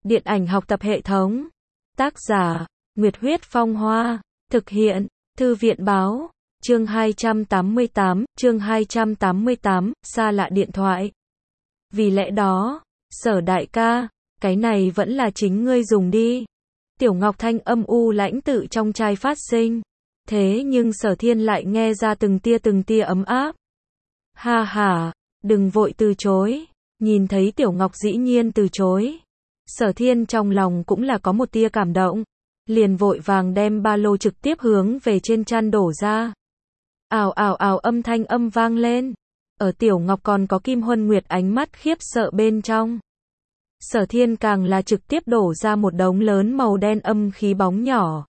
Điện ảnh học tập hệ thống. Tác giả, Nguyệt Huyết Phong Hoa. Thực hiện, Thư viện Báo. Chương 288, xa lạ điện thoại. Vì lẽ đó, Sở đại ca, cái này vẫn là chính ngươi dùng đi. Tiểu Ngọc thanh âm u lãnh tự trong chai phát sinh. Thế nhưng Sở Thiên lại nghe ra từng tia ấm áp. Ha ha, đừng vội từ chối. Nhìn thấy Tiểu Ngọc dĩ nhiên từ chối. Sở Thiên trong lòng cũng là có một tia cảm động. Liền vội vàng đem ba lô trực tiếp hướng về trên chăn đổ ra. Ào ào ào âm thanh âm vang lên. Ở Tiểu Ngọc còn có Kim Huân Nguyệt ánh mắt khiếp sợ bên trong. Sở Thiên càng là trực tiếp đổ ra một đống lớn màu đen âm khí bóng nhỏ.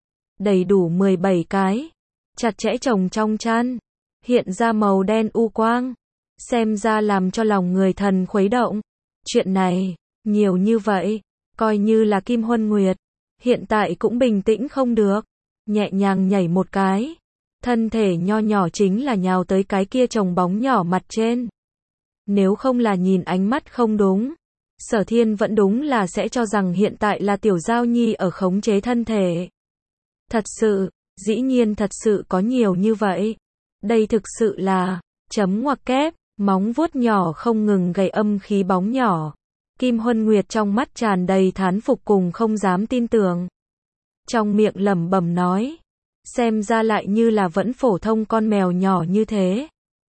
Đầy đủ 17 cái. Chặt chẽ chồng trong chăn. Hiện ra màu đen u quang. Xem ra làm cho lòng người thần khuấy động. Chuyện này, nhiều như vậy. Coi như là Kim Huân Nguyệt. Hiện tại cũng bình tĩnh không được. Nhẹ nhàng nhảy một cái. Thân thể nho nhỏ chính là nhào tới cái kia chồng bóng nhỏ mặt trên. Nếu không là nhìn ánh mắt không đúng. Sở Thiên vẫn đúng là sẽ cho rằng hiện tại là Tiểu Giao Nhi ở khống chế thân thể. Thật sự, dĩ nhiên thật sự có nhiều như vậy. Đây thực sự là, chấm ngoặc kép, móng vuốt nhỏ không ngừng gầy âm khí bóng nhỏ. Kim Huân Nguyệt trong mắt tràn đầy thán phục cùng không dám tin tưởng. Trong miệng lẩm bẩm nói. Xem ra lại như là vẫn phổ thông con mèo nhỏ như thế.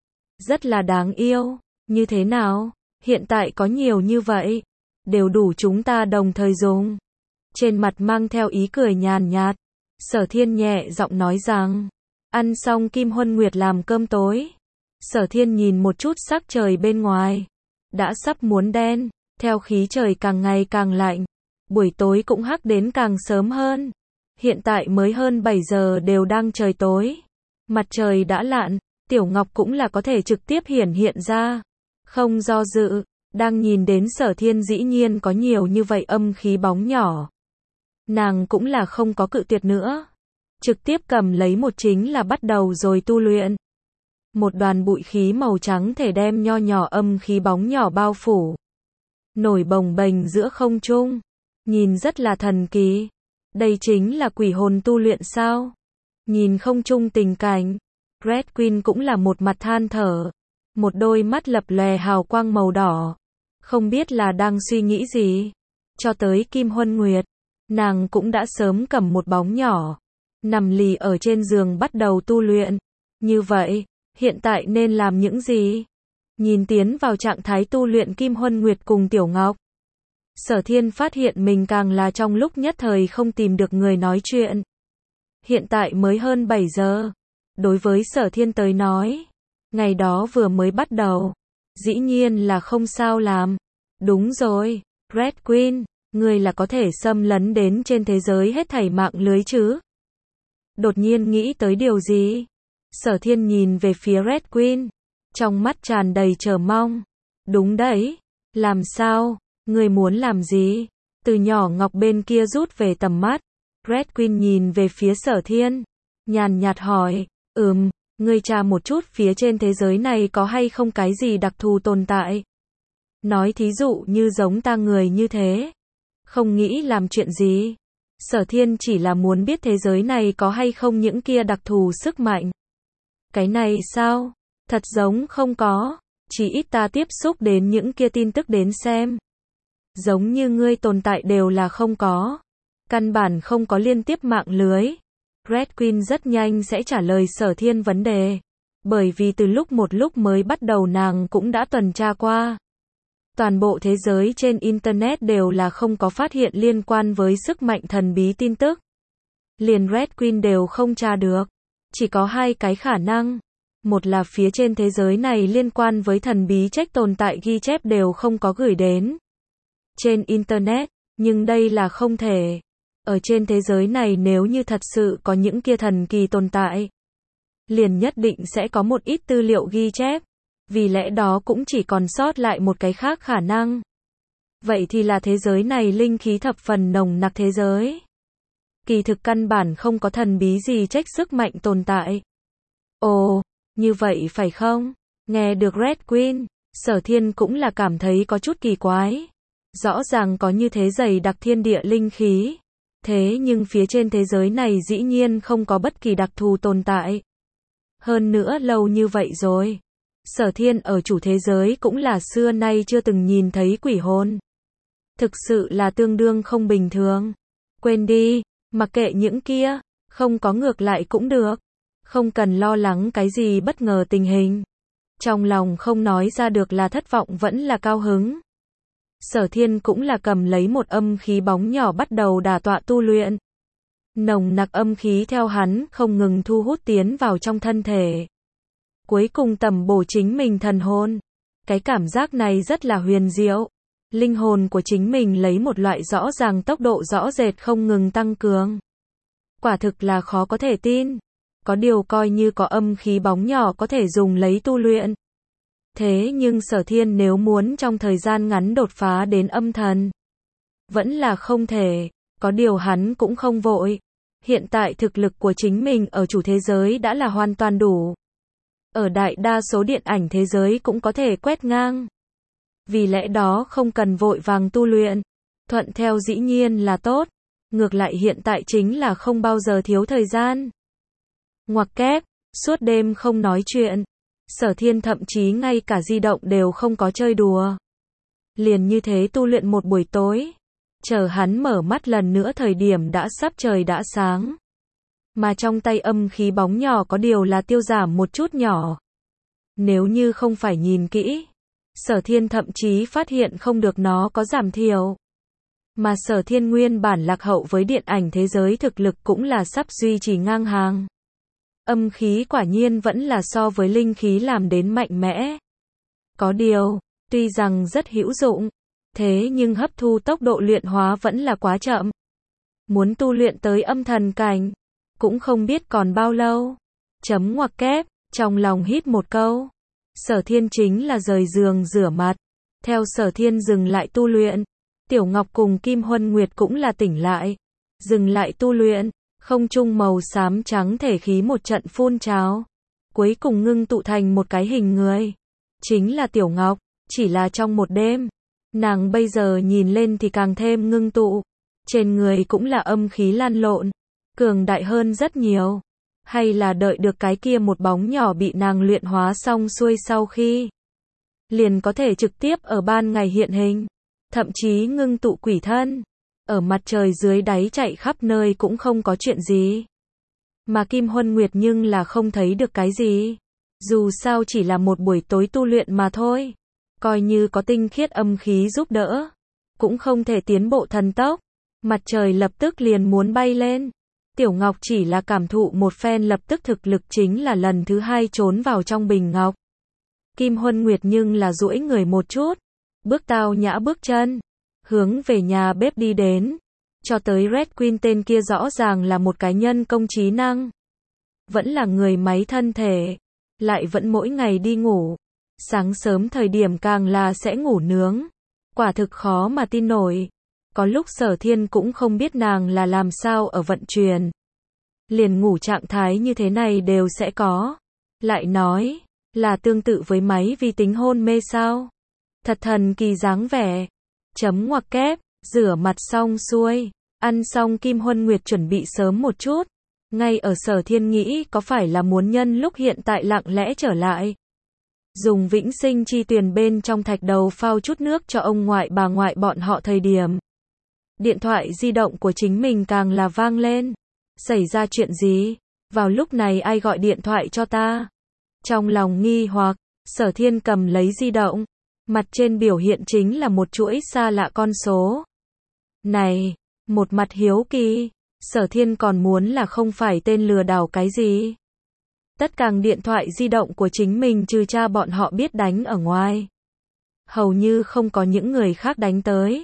Rất là đáng yêu. Như thế nào? Hiện tại có nhiều như vậy. Đều đủ chúng ta đồng thời dùng. Trên mặt mang theo ý cười nhàn nhạt. Sở Thiên nhẹ giọng nói rằng. Ăn xong Kim Huân Nguyệt làm cơm tối. Sở Thiên nhìn một chút sắc trời bên ngoài. Đã sắp muốn đen. Theo khí trời càng ngày càng lạnh. Buổi tối cũng hắc đến càng sớm hơn. Hiện tại mới hơn 7 giờ đều đang trời tối. Mặt trời đã lặn. Tiểu Ngọc cũng là có thể trực tiếp hiện ra. Không do dự. Đang nhìn đến Sở Thiên dĩ nhiên có nhiều như vậy âm khí bóng nhỏ. Nàng cũng là không có cự tuyệt nữa. Trực tiếp cầm lấy một chính là bắt đầu rồi tu luyện. Một đoàn bụi khí màu trắng thể đem nho nhỏ âm khí bóng nhỏ bao phủ. Nổi bồng bềnh giữa không trung. Nhìn rất là thần kỳ. Đây chính là quỷ hồn tu luyện sao? Nhìn không trung tình cảnh. Red Queen cũng là một mặt than thở. Một đôi mắt lập lòe hào quang màu đỏ. Không biết là đang suy nghĩ gì. Cho tới Kim Huân Nguyệt. Nàng cũng đã sớm cầm một bóng nhỏ. Nằm lì ở trên giường bắt đầu tu luyện. Như vậy, hiện tại nên làm những gì? Nhìn tiến vào trạng thái tu luyện Kim Huân Nguyệt cùng Tiểu Ngọc. Sở Thiên phát hiện mình càng là trong lúc nhất thời không tìm được người nói chuyện. Hiện tại mới hơn 7 giờ. Đối với Sở Thiên tới nói. Ngày đó vừa mới bắt đầu. Dĩ nhiên là không sao làm. Đúng rồi, Red Queen, ngươi là có thể xâm lấn đến trên thế giới hết thảy mạng lưới chứ? Đột nhiên nghĩ tới điều gì? Sở Thiên nhìn về phía Red Queen. Trong mắt tràn đầy chờ mong. Đúng đấy. Làm sao? Ngươi muốn làm gì? Từ nhỏ Ngọc bên kia rút về tầm mắt. Red Queen nhìn về phía Sở Thiên. Nhàn nhạt hỏi. Ngươi tra một chút phía trên thế giới này có hay không cái gì đặc thù tồn tại? Nói thí dụ như giống ta người như thế. Không nghĩ làm chuyện gì. Sở Thiên chỉ là muốn biết thế giới này có hay không những kia đặc thù sức mạnh. Cái này sao? Thật giống không có. Chỉ ít ta tiếp xúc đến những kia tin tức đến xem. Giống như ngươi tồn tại đều là không có. Căn bản không có liên tiếp mạng lưới. Red Queen rất nhanh sẽ trả lời Sở Thiên vấn đề. Bởi vì từ một lúc mới bắt đầu nàng cũng đã tuần tra qua. Toàn bộ thế giới trên Internet đều là không có phát hiện liên quan với sức mạnh thần bí tin tức. Liền Red Queen đều không tra được. Chỉ có hai cái khả năng. Một là phía trên thế giới này liên quan với thần bí trách tồn tại ghi chép đều không có gửi đến trên Internet. Nhưng đây là không thể. Ở trên thế giới này nếu như thật sự có những kia thần kỳ tồn tại. Liền nhất định sẽ có một ít tư liệu ghi chép. Vì lẽ đó cũng chỉ còn sót lại một cái khác khả năng. Vậy thì là thế giới này linh khí thập phần nồng nặc thế giới. Kỳ thực căn bản không có thần bí gì trách sức mạnh tồn tại. Ồ, như vậy phải không? Nghe được Red Queen, Sở Thiên cũng là cảm thấy có chút kỳ quái. Rõ ràng có như thế dày đặc thiên địa linh khí. Thế nhưng phía trên thế giới này dĩ nhiên không có bất kỳ đặc thù tồn tại. Hơn nữa lâu như vậy rồi. Sở Thiên ở chủ thế giới cũng là xưa nay chưa từng nhìn thấy quỷ hồn. Thực sự là tương đương không bình thường. Quên đi, mặc kệ những kia, không có ngược lại cũng được. Không cần lo lắng cái gì bất ngờ tình hình. Trong lòng không nói ra được là thất vọng vẫn là cao hứng. Sở Thiên cũng là cầm lấy một âm khí bóng nhỏ bắt đầu đả tọa tu luyện. Nồng nặc âm khí theo hắn không ngừng thu hút tiến vào trong thân thể. Cuối cùng tầm bổ chính mình thần hồn. Cái cảm giác này rất là huyền diệu. Linh hồn của chính mình lấy một loại rõ ràng tốc độ rõ rệt không ngừng tăng cường. Quả thực là khó có thể tin. Có điều coi như có âm khí bóng nhỏ có thể dùng lấy tu luyện. Thế nhưng Sở Thiên nếu muốn trong thời gian ngắn đột phá đến âm thần, vẫn là không thể. Có điều hắn cũng không vội. Hiện tại thực lực của chính mình ở chủ thế giới đã là hoàn toàn đủ. Ở đại đa số điện ảnh thế giới cũng có thể quét ngang. Vì lẽ đó không cần vội vàng tu luyện. Thuận theo dĩ nhiên là tốt. Ngược lại hiện tại chính là không bao giờ thiếu thời gian. Ngoặc kép, suốt đêm không nói chuyện. Sở Thiên thậm chí ngay cả di động đều không có chơi đùa. Liền như thế tu luyện một buổi tối. Chờ hắn mở mắt lần nữa thời điểm đã sắp trời đã sáng. Mà trong tay âm khí bóng nhỏ có điều là tiêu giảm một chút nhỏ. Nếu như không phải nhìn kỹ, Sở Thiên thậm chí phát hiện không được nó có giảm thiểu. Mà Sở Thiên nguyên bản lạc hậu với điện ảnh thế giới thực lực cũng là sắp duy trì ngang hàng. Âm khí quả nhiên vẫn là so với linh khí làm đến mạnh mẽ. Có điều, tuy rằng rất hữu dụng, thế nhưng hấp thu tốc độ luyện hóa vẫn là quá chậm. Muốn tu luyện tới âm thần cảnh, cũng không biết còn bao lâu. Chấm ngoặc kép, trong lòng hít một câu. Sở Thiên chính là rời giường rửa mặt. Theo Sở Thiên dừng lại tu luyện, Tiểu Ngọc cùng Kim Huân Nguyệt cũng là tỉnh lại. Dừng lại tu luyện, không trung màu xám trắng thể khí một trận phun trào. Cuối cùng ngưng tụ thành một cái hình người. Chính là Tiểu Ngọc, chỉ là trong một đêm. Nàng bây giờ nhìn lên thì càng thêm ngưng tụ. Trên người cũng là âm khí lan lộn. Cường đại hơn rất nhiều. Hay là đợi được cái kia một bóng nhỏ bị nàng luyện hóa xong xuôi sau khi liền có thể trực tiếp ở ban ngày hiện hình. Thậm chí ngưng tụ quỷ thân. Ở mặt trời dưới đáy chạy khắp nơi cũng không có chuyện gì. Mà Kim Huân Nguyệt nhưng là không thấy được cái gì. Dù sao chỉ là một buổi tối tu luyện mà thôi. Coi như có tinh khiết âm khí giúp đỡ, cũng không thể tiến bộ thần tốc. Mặt trời lập tức liền muốn bay lên. Tiểu Ngọc chỉ là cảm thụ một phen lập tức thực lực chính là lần thứ hai trốn vào trong bình ngọc. Kim Huân Nguyệt nhưng là duỗi người một chút. Bước tao nhã bước chân. Hướng về nhà bếp đi đến. Cho tới Red Queen tên kia rõ ràng là một cái nhân công trí năng. Vẫn là người máy thân thể. Lại vẫn mỗi ngày đi ngủ. Sáng sớm thời điểm càng là sẽ ngủ nướng. Quả thực khó mà tin nổi. Có lúc Sở Thiên cũng không biết nàng là làm sao ở vận chuyển. Liền ngủ trạng thái như thế này đều sẽ có. Lại nói, là tương tự với máy vi tính hôn mê sao? Thật thần kỳ dáng vẻ. Chấm ngoặc kép, rửa mặt xong xuôi. Ăn xong Kim Huân Nguyệt chuẩn bị sớm một chút. Ngay ở Sở Thiên nghĩ có phải là muốn nhân lúc hiện tại lặng lẽ trở lại. Dùng vĩnh sinh chi tuyền bên trong thạch đầu phao chút nước cho ông ngoại bà ngoại bọn họ thời điểm. Điện thoại di động của chính mình càng là vang lên. Xảy ra chuyện gì? Vào lúc này ai gọi điện thoại cho ta? Trong lòng nghi hoặc, Sở Thiên cầm lấy di động. Mặt trên biểu hiện chính là một chuỗi xa lạ con số. Này, một mặt hiếu kỳ, Sở Thiên còn muốn là không phải tên lừa đảo cái gì. Tất cả điện thoại di động của chính mình trừ cha bọn họ biết đánh ở ngoài. Hầu như không có những người khác đánh tới.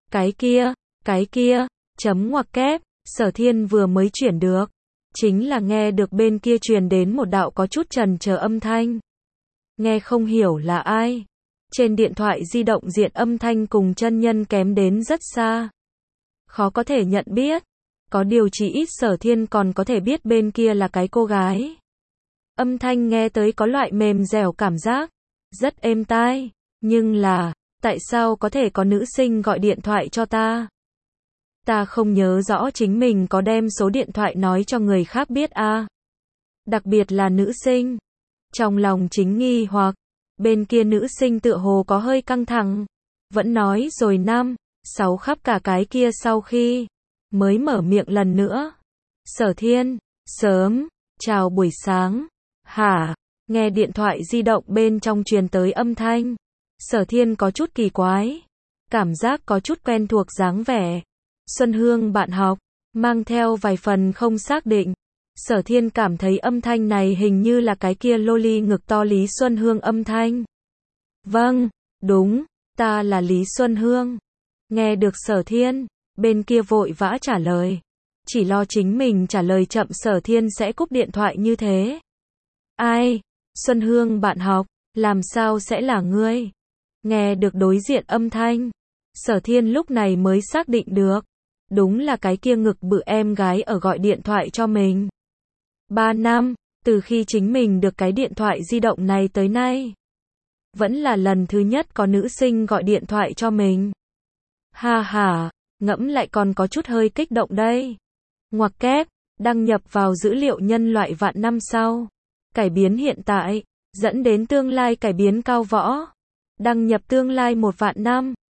Cái kia, chấm ngoặc kép, Sở Thiên vừa mới chuyển được. Chính là nghe được bên kia truyền đến một đạo có chút trần chờ âm thanh. Nghe không hiểu là ai. Trên điện thoại di động diện âm thanh cùng chân nhân kém đến rất xa. Khó có thể nhận biết. Có điều chỉ ít Sở Thiên còn có thể biết bên kia là cái cô gái. Âm thanh nghe tới có loại mềm dẻo cảm giác. Rất êm tai. Nhưng là, Tại sao có thể có nữ sinh gọi điện thoại cho ta? Ta không nhớ rõ chính mình có đem số điện thoại nói cho người khác biết à. Đặc biệt là nữ sinh. Trong lòng chính nghi hoặc, bên kia nữ sinh tựa hồ có hơi căng thẳng. Vẫn nói rồi 5, 6 khắp cả cái kia sau khi mới mở miệng lần nữa. Sở Thiên, sớm, chào buổi sáng. Hả? Nghe điện thoại di động bên trong truyền tới âm thanh. Sở Thiên có chút kỳ quái. Cảm giác có chút quen thuộc dáng vẻ. Xuân Hương bạn học, mang theo vài phần không xác định. Sở Thiên cảm thấy âm thanh này hình như là cái kia loli ngực to Lý Xuân Hương âm thanh. Vâng, đúng, ta là Lý Xuân Hương. Nghe được Sở Thiên, bên kia vội vã trả lời. Chỉ lo chính mình trả lời chậm Sở Thiên sẽ cúp điện thoại như thế. Ai? Xuân Hương bạn học, làm sao sẽ là ngươi? Nghe được đối diện âm thanh, Sở Thiên lúc này mới xác định được. Đúng là cái kia ngực bự em gái ở gọi điện thoại cho mình. 3 năm, từ khi chính mình được cái điện thoại di động này tới nay. Vẫn là lần thứ nhất có nữ sinh gọi điện thoại cho mình. Ha ha, ngẫm lại còn có chút hơi kích động đây. Ngoặc kép, đăng nhập vào dữ liệu nhân loại vạn năm sau. Cải biến hiện tại, dẫn đến tương lai cải biến cao võ. Đăng nhập tương lai 1 vạn năm.